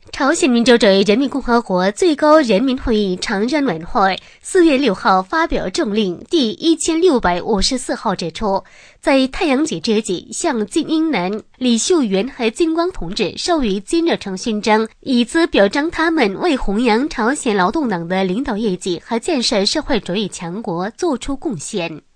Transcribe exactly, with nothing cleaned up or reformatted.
朝鲜民主主义人民共和国最高人民会议常任委员会四月六号发表政令第一千六百五十四号指出，在太阳节之际，向金英男、李秀元和金光同志授予金日成勋章，以资表彰他们为弘扬朝鲜劳动党的领导业绩和建设社会主义强国做出贡献。